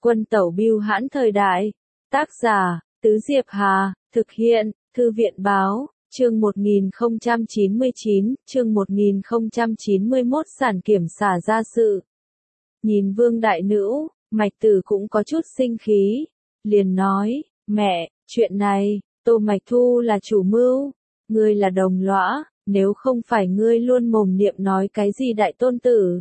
Quân tẩu bưu hãn thời đại. Tác giả, Tứ Diệp Hà, thực hiện, Thư viện báo, chương 1099, chương 1091 sản kiểm xả ra sự. Nhìn Vương Đại Nữ, Mạch Tử cũng có chút sinh khí, liền nói, mẹ, chuyện này, Tô Mạch Thu là chủ mưu, ngươi là đồng lõa, nếu không phải ngươi luôn mồm niệm nói cái gì đại tôn tử.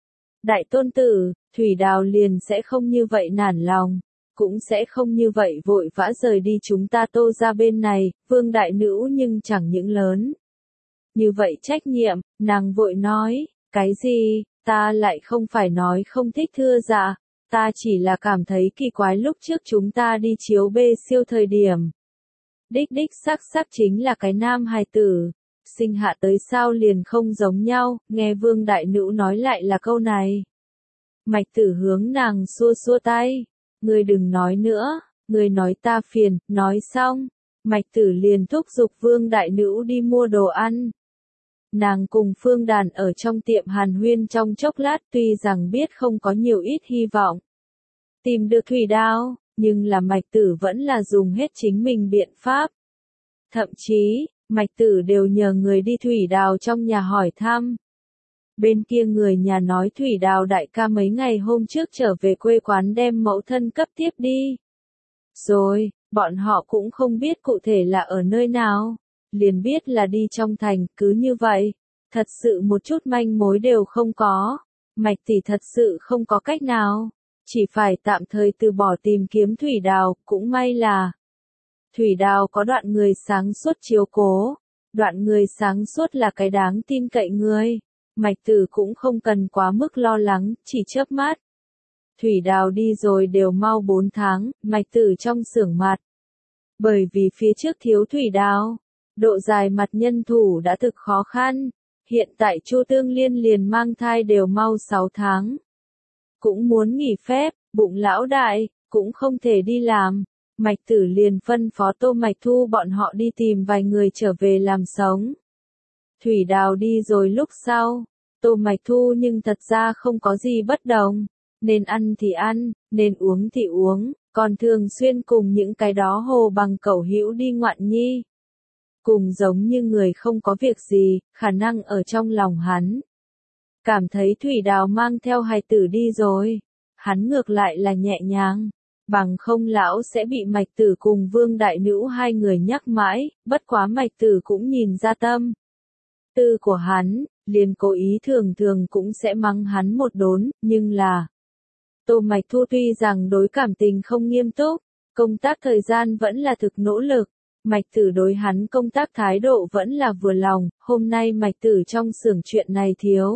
Đại tôn tử, Thủy Đào liền sẽ không như vậy nản lòng, cũng sẽ không như vậy vội vã rời đi chúng ta Tô ra bên này, Vương Đại Nữ nhưng chẳng những lớn. Như vậy trách nhiệm, nàng vội nói, cái gì, ta lại không phải nói không thích thưa dạ, ta chỉ là cảm thấy kỳ quái lúc trước chúng ta đi chiếu bê siêu thời điểm. Đích sắc chính là cái nam hài tử, sinh hạ tới sao liền không giống nhau, nghe Vương Đại Nữ nói lại là câu này. Mạch Tử hướng nàng xua tay, ngươi đừng nói nữa, ngươi nói ta phiền, nói xong, Mạch Tử liền thúc giục Vương Đại Nữ đi mua đồ ăn. Nàng cùng Phương Đàn ở trong tiệm hàn huyên trong chốc lát tuy rằng biết không có nhiều ít hy vọng tìm được Thủy Đao, nhưng là Mạch Tử vẫn là dùng hết chính mình biện pháp. Thậm chí, Mạch Tử đều nhờ người đi Thủy Đào trong nhà hỏi thăm. Bên kia người nhà nói Thủy Đào đại ca mấy ngày hôm trước trở về quê quán đem mẫu thân cấp tiếp đi. Rồi, bọn họ cũng không biết cụ thể là ở nơi nào, liền biết là đi trong thành, cứ như vậy. Thật sự một chút manh mối đều không có, Mạch tỷ thật sự không có cách nào, chỉ phải tạm thời từ bỏ tìm kiếm Thủy Đào, cũng may là Thủy Đào có đoạn người sáng suốt chiếu cố, đoạn người sáng suốt là cái đáng tin cậy người. Mạch Tử cũng không cần quá mức lo lắng, chỉ chớp mắt. Thủy Đào đi rồi đều mau 4 tháng, Mạch Tử trong xưởng mặt. Bởi vì phía trước thiếu Thủy Đào, độ dài mặt nhân thủ đã thực khó khăn, hiện tại Chu Tương Liên liền mang thai đều mau 6 tháng. Cũng muốn nghỉ phép, bụng lão đại, cũng không thể đi làm. Mạch Tử liền phân phó Tô Mạch Thu bọn họ đi tìm vài người trở về làm sống. Thủy Đào đi rồi lúc sau, Tô Mạch Thu nhưng thật ra không có gì bất đồng, nên ăn thì ăn, nên uống thì uống, còn thường xuyên cùng những cái đó hồ bằng cẩu hữu đi ngoạn nhi. Cùng giống như người không có việc gì, khả năng ở trong lòng hắn. Cảm thấy Thủy Đào mang theo hài tử đi rồi, hắn ngược lại là nhẹ nhàng. Bằng không lão sẽ bị Mạch Tử cùng Vương Đại Nữ hai người nhắc mãi, bất quá Mạch Tử cũng nhìn ra tâm tư của hắn, liền cố ý thường cũng sẽ mắng hắn một đốn, nhưng là Tô Mạch Thu tuy rằng đối cảm tình không nghiêm túc, công tác thời gian vẫn là thực nỗ lực, Mạch Tử đối hắn công tác thái độ vẫn là vừa lòng, hôm nay Mạch Tử trong xưởng chuyện này thiếu.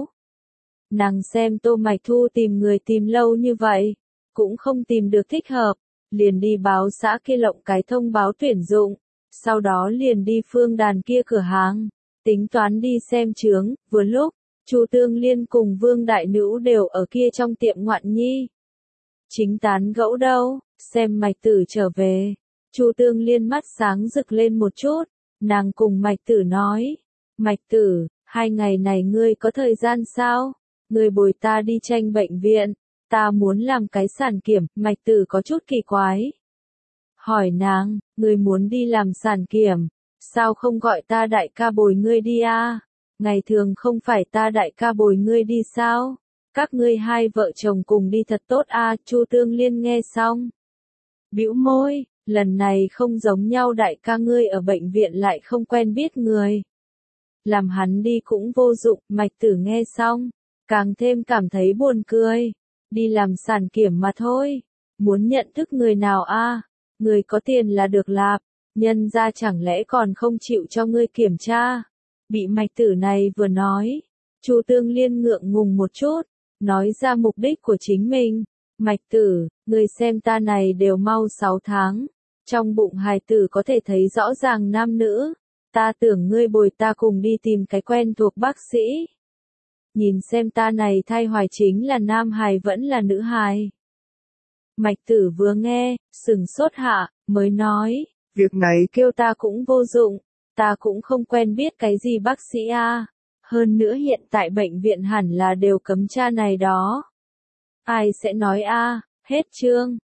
Nàng xem Tô Mạch Thu tìm người tìm lâu như vậy, cũng không tìm được thích hợp, liền đi báo xã kia lộng cái thông báo tuyển dụng, sau đó liền đi Phương Đàn kia cửa hàng, tính toán đi xem chướng, vừa lúc, Chu Tương Liên cùng Vương Đại Nữ đều ở kia trong tiệm ngoạn nhi. Chính tán gẫu đâu, xem Mạch Tử trở về, Chu Tương Liên mắt sáng rực lên một chút, nàng cùng Mạch Tử nói, Mạch Tử, 2 ngày này ngươi có thời gian sao? Ngươi bồi ta đi tranh bệnh viện. Ta muốn làm cái sản kiểm, Mạch Tử có chút kỳ quái. Hỏi nàng, ngươi muốn đi làm sản kiểm, sao không gọi ta đại ca bồi ngươi đi à? Ngày thường không phải ta đại ca bồi ngươi đi sao? Các ngươi hai vợ chồng cùng đi thật tốt à? Chu Tương Liên nghe xong, bĩu môi, lần này không giống nhau, đại ca ngươi ở bệnh viện lại không quen biết người. Làm hắn đi cũng vô dụng, Mạch Tử nghe xong, càng thêm cảm thấy buồn cười. Đi làm sản kiểm mà thôi, muốn nhận thức người nào a? Người có tiền là được lạp, nhân ra chẳng lẽ còn không chịu cho ngươi kiểm tra. Bị Mạch Tử này vừa nói, Chu Tương Liên ngượng ngùng một chút, nói ra mục đích của chính mình. Mạch Tử, ngươi xem ta này đều mau 6 tháng, trong bụng hài tử có thể thấy rõ ràng nam nữ, ta tưởng ngươi bồi ta cùng đi tìm cái quen thuộc bác sĩ. Nhìn xem ta này thai hoài chính là nam hài vẫn là nữ hài. Mạch Tử vừa nghe, sừng sốt hạ, mới nói, việc này kêu ta cũng vô dụng, ta cũng không quen biết cái gì bác sĩ a. Hơn nữa hiện tại bệnh viện hẳn là đều cấm tra này đó. Ai sẽ nói a, Hết chương.